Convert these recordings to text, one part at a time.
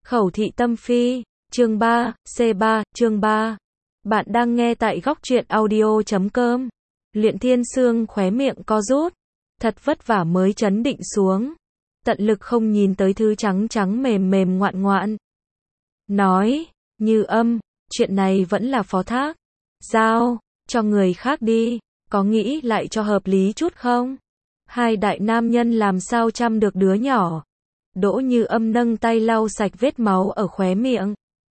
Khẩu thị tâm phi, chương 3, C3, chương 3. Bạn đang nghe tại góc truyện audio.com. Luyện Thiên Sương khóe miệng co rút. Thật vất vả mới trấn định xuống. Tận lực không nhìn tới thứ trắng trắng mềm mềm ngoạn ngoạn. Nói, Như Âm, chuyện này vẫn là phó thác. Giao, cho người khác đi, có nghĩ lại cho hợp lý chút không? Hai đại nam nhân làm sao chăm được đứa nhỏ. Đỗ Như Âm nâng tay lau sạch vết máu ở khóe miệng.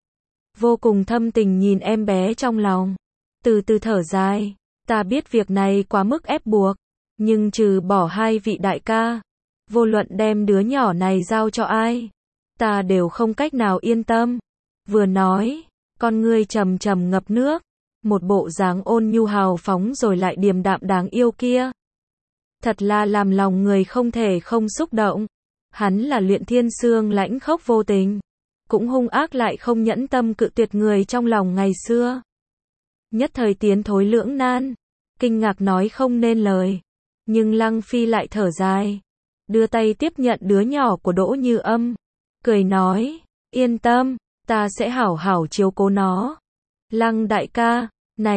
Vô cùng thâm tình nhìn em bé trong lòng. Từ từ thở dài. Ta biết việc này quá mức ép buộc. Nhưng trừ bỏ hai vị đại ca, vô luận đem đứa nhỏ này giao cho ai, ta đều không cách nào yên tâm. Vừa nói, con ngươi trầm trầm ngập nước. Một bộ dáng ôn nhu hào phóng rồi lại điềm đạm đáng yêu kia. Thật là làm lòng người không thể không xúc động. Hắn là Luyện Thiên Sương lãnh khốc vô tình, cũng hung ác lại không nhẫn tâm cự tuyệt người trong lòng ngày xưa. Nhất thời tiến thối lưỡng nan, kinh ngạc nói không nên lời. Nhưng Lăng Phi lại thở dài, đưa tay tiếp nhận đứa nhỏ của Đỗ Như Âm, cười nói, yên tâm, ta sẽ hảo hảo chiếu cố nó. Lăng đại ca,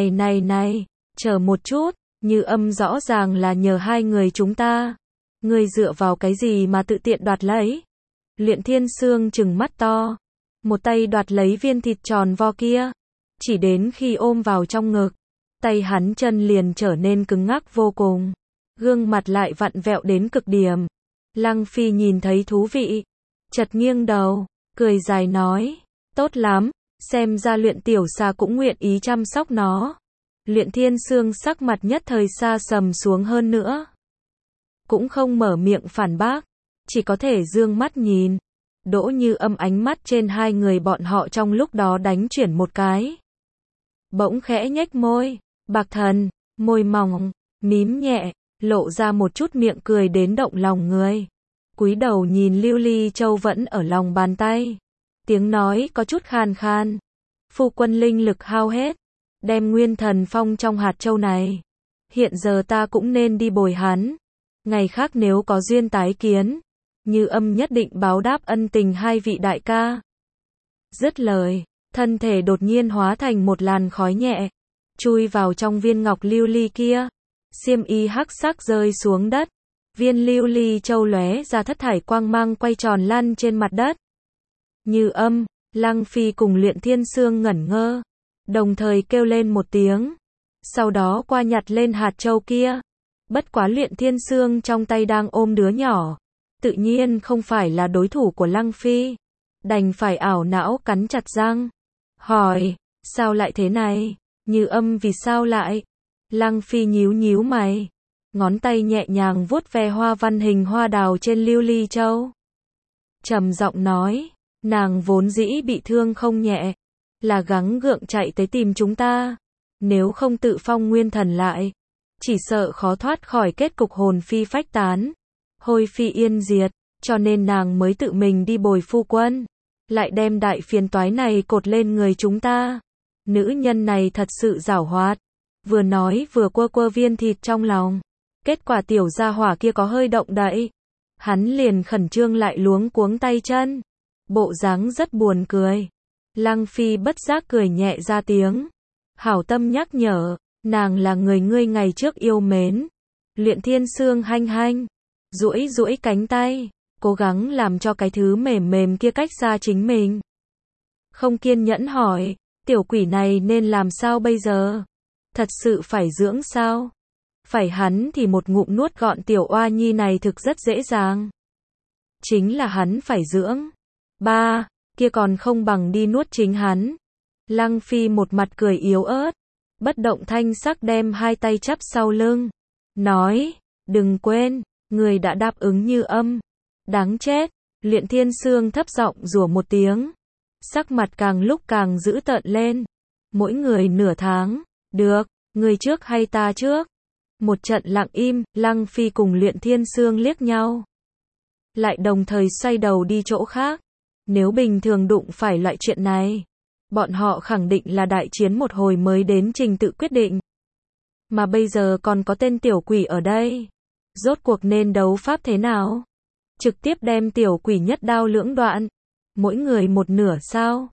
này, chờ một chút, Như Âm rõ ràng là nhờ hai người chúng ta. Ngươi dựa vào cái gì mà tự tiện đoạt lấy? Luyện Thiên Sương trừng mắt to, một tay đoạt lấy viên thịt tròn vo kia. Chỉ đến khi ôm vào trong ngực, tay hắn chân liền trở nên cứng ngắc vô cùng, gương mặt lại vặn vẹo đến cực điểm. Lăng Phi nhìn thấy thú vị, chật nghiêng đầu, cười dài nói, tốt lắm, xem ra Luyện tiểu xà cũng nguyện ý chăm sóc nó. Luyện Thiên Sương sắc mặt nhất thời xa sầm xuống hơn nữa. Cũng không mở miệng phản bác, chỉ có thể dương mắt nhìn. Đỗ Như Âm ánh mắt trên hai người bọn họ trong lúc đó đánh chuyển một cái. Bỗng khẽ nhếch môi, bạc thần, môi mỏng, mím nhẹ, lộ ra một chút miệng cười đến động lòng người. Cúi đầu nhìn Lưu Ly Châu vẫn ở lòng bàn tay. Tiếng nói có chút khan khan. Phu quân linh lực hao hết, đem nguyên thần phong trong hạt châu này. Hiện giờ ta cũng nên đi bồi hắn. Ngày khác nếu có duyên tái kiến, Như Âm nhất định báo đáp ân tình hai vị đại ca. Dứt lời, thân thể đột nhiên hóa thành một làn khói nhẹ, chui vào trong viên ngọc lưu ly kia. Xiêm y hắc sắc rơi xuống đất, viên lưu ly châu lóe ra thất thải quang mang quay tròn lăn trên mặt đất. Như Âm, Lăng Phi cùng Luyện Thiên Sương ngẩn ngơ, đồng thời kêu lên một tiếng, sau đó qua nhặt lên hạt châu kia. Bất quá Luyện Thiên Sương trong tay đang ôm đứa nhỏ, tự nhiên không phải là đối thủ của Lăng Phi, đành phải ảo não cắn chặt răng, hỏi, sao lại thế này? Như Âm vì sao lại? Lăng Phi nhíu nhíu mày, ngón tay nhẹ nhàng vuốt ve hoa văn hình hoa đào trên lưu ly châu, trầm giọng nói, nàng vốn dĩ bị thương không nhẹ, là gắng gượng chạy tới tìm chúng ta, nếu không tự phong nguyên thần lại, chỉ sợ khó thoát khỏi kết cục hồn phi phách tán, hôi phi yên diệt, cho nên nàng mới tự mình đi bồi phu quân, lại đem đại phiền toái này cột lên người chúng ta. Nữ nhân này thật sự giảo hoạt, vừa nói vừa quơ viên thịt trong lòng. Kết quả tiểu gia hỏa kia có hơi động đậy, hắn liền khẩn trương lại luống cuống tay chân, bộ dáng rất buồn cười. Lăng Phi bất giác cười nhẹ ra tiếng, hảo tâm nhắc nhở, nàng là người ngươi ngày trước yêu mến. Luyện Thiên Sương hanh hanh, duỗi cánh tay, cố gắng làm cho cái thứ mềm mềm kia cách xa chính mình. Không kiên nhẫn hỏi, tiểu quỷ này nên làm sao bây giờ? Thật sự phải dưỡng sao? Phải hắn thì một ngụm nuốt gọn tiểu oa nhi này thực rất dễ dàng. Chính là hắn phải dưỡng. Ba, kia còn không bằng đi nuốt chính hắn. Lăng Phi một mặt cười yếu ớt, bất động thanh sắc đem hai tay chắp sau lưng, nói, đừng quên, người đã đáp ứng Như Âm. Đáng chết, Luyện Thiên Sương thấp giọng rủa một tiếng, sắc mặt càng lúc càng dữ tợn lên. Mỗi người nửa tháng, được, người trước hay ta trước? Một trận lặng im, Lăng Phi cùng Luyện Thiên Sương liếc nhau, lại đồng thời xoay đầu đi chỗ khác. Nếu bình thường đụng phải loại chuyện này, bọn họ khẳng định là đại chiến một hồi mới đến trình tự quyết định. Mà bây giờ còn có tên tiểu quỷ ở đây, rốt cuộc nên đấu pháp thế nào? Trực tiếp đem tiểu quỷ nhất đao lưỡng đoạn. Mỗi người một nửa sao?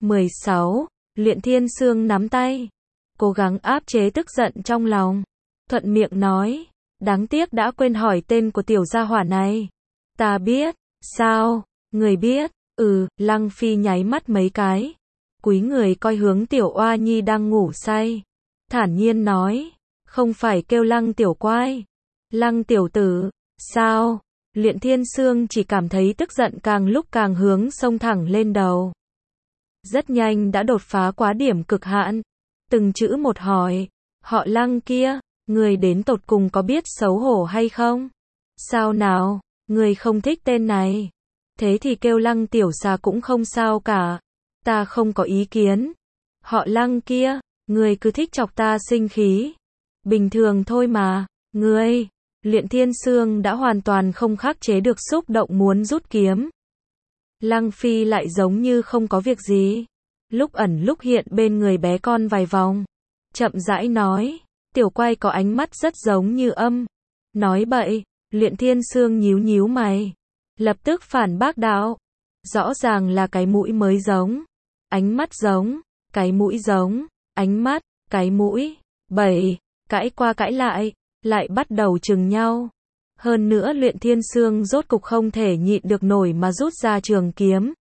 16. Luyện Thiên Sương nắm tay, cố gắng áp chế tức giận trong lòng. Thuận miệng nói, đáng tiếc đã quên hỏi tên của tiểu gia hỏa này. Ta biết. Sao? Người biết? Lăng Phi nháy mắt mấy cái, cúi người coi hướng tiểu oa nhi đang ngủ say. Thản nhiên nói, không phải kêu Lăng tiểu quái. Lăng tiểu tử. Sao? Luyện Thiên Sương chỉ cảm thấy tức giận càng lúc càng hướng xông thẳng lên đầu. Rất nhanh đã đột phá quá điểm cực hạn. Từng chữ một hỏi, họ Lăng kia, người đến tột cùng có biết xấu hổ hay không? Sao nào, người không thích tên này? Thế thì kêu Lăng tiểu xà cũng không sao cả. Ta không có ý kiến. Họ Lăng kia, người cứ thích chọc ta sinh khí. Bình thường thôi mà, người. Luyện Thiên Sương đã hoàn toàn không khắc chế được xúc động muốn rút kiếm. Lăng Phi lại giống như không có việc gì, lúc ẩn lúc hiện bên người bé con vài vòng, chậm rãi nói, tiểu quay có ánh mắt rất giống như âm. Nói bậy. Luyện Thiên Sương nhíu nhíu mày, lập tức phản bác đạo, rõ ràng là cái mũi mới giống, ánh mắt giống, cái mũi giống, ánh mắt, cái mũi. Bậy. Cãi qua cãi lại bắt đầu chừng nhau. Hơn nữa Luyện Thiên Sương rốt cục không thể nhịn được nổi mà rút ra trường kiếm.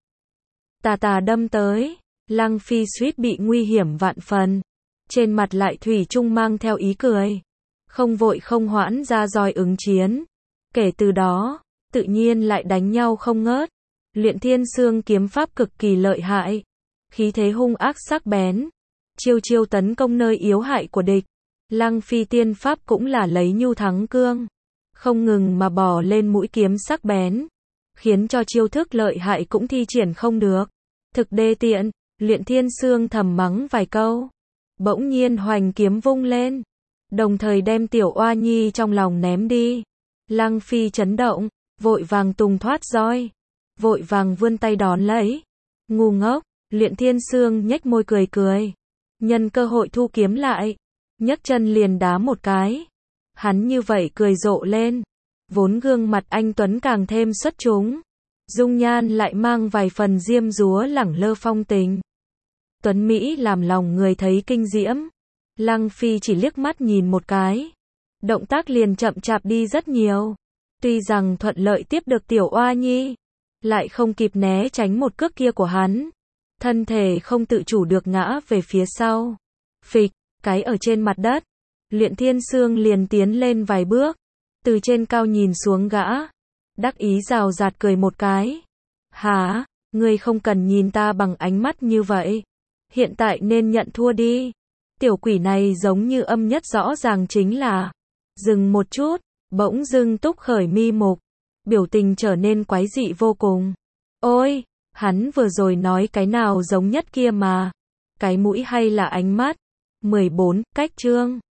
Tà đâm tới. Lăng Phi suýt bị nguy hiểm vạn phần. Trên mặt lại thủy chung mang theo ý cười. Không vội không hoãn ra roi ứng chiến. Kể từ đó, tự nhiên lại đánh nhau không ngớt. Luyện Thiên Sương kiếm pháp cực kỳ lợi hại. Khí thế hung ác sắc bén. Chiêu tấn công nơi yếu hại của địch. Lăng Phi tiên pháp cũng là lấy nhu thắng cương, không ngừng mà bỏ lên mũi kiếm sắc bén, khiến cho chiêu thức lợi hại cũng thi triển không được. Thực đê tiện. Luyện Thiên Sương thầm mắng vài câu, bỗng nhiên hoành kiếm vung lên, đồng thời đem tiểu oa nhi trong lòng ném đi. Lăng Phi chấn động, vội vàng tung thoát roi, vội vàng vươn tay đón lấy. Ngu ngốc. Luyện Thiên Sương nhếch môi cười, nhân cơ hội thu kiếm lại, nhấc chân liền đá một cái. Hắn như vậy cười rộ lên, vốn gương mặt anh tuấn càng thêm xuất chúng, dung nhan lại mang vài phần diêm dúa lẳng lơ phong tình. Tuấn Mỹ làm lòng người thấy kinh diễm. Lăng Phi chỉ liếc mắt nhìn một cái, động tác liền chậm chạp đi rất nhiều. Tuy rằng thuận lợi tiếp được tiểu oa nhi, lại không kịp né tránh một cước kia của hắn, thân thể không tự chủ được ngã về phía sau. Phịch. Cái ở trên mặt đất, Luyện Thiên Sương liền tiến lên vài bước, từ trên cao nhìn xuống gã, đắc ý rào rạt cười một cái. Hả, ngươi không cần nhìn ta bằng ánh mắt như vậy, hiện tại nên nhận thua đi. Tiểu quỷ này giống như âm nhất rõ ràng chính là. Dừng một chút, bỗng dưng túc khởi mi mục, biểu tình trở nên quái dị vô cùng. Ôi, hắn vừa rồi nói cái nào giống nhất kia mà, cái mũi hay là ánh mắt? 14. Cách chương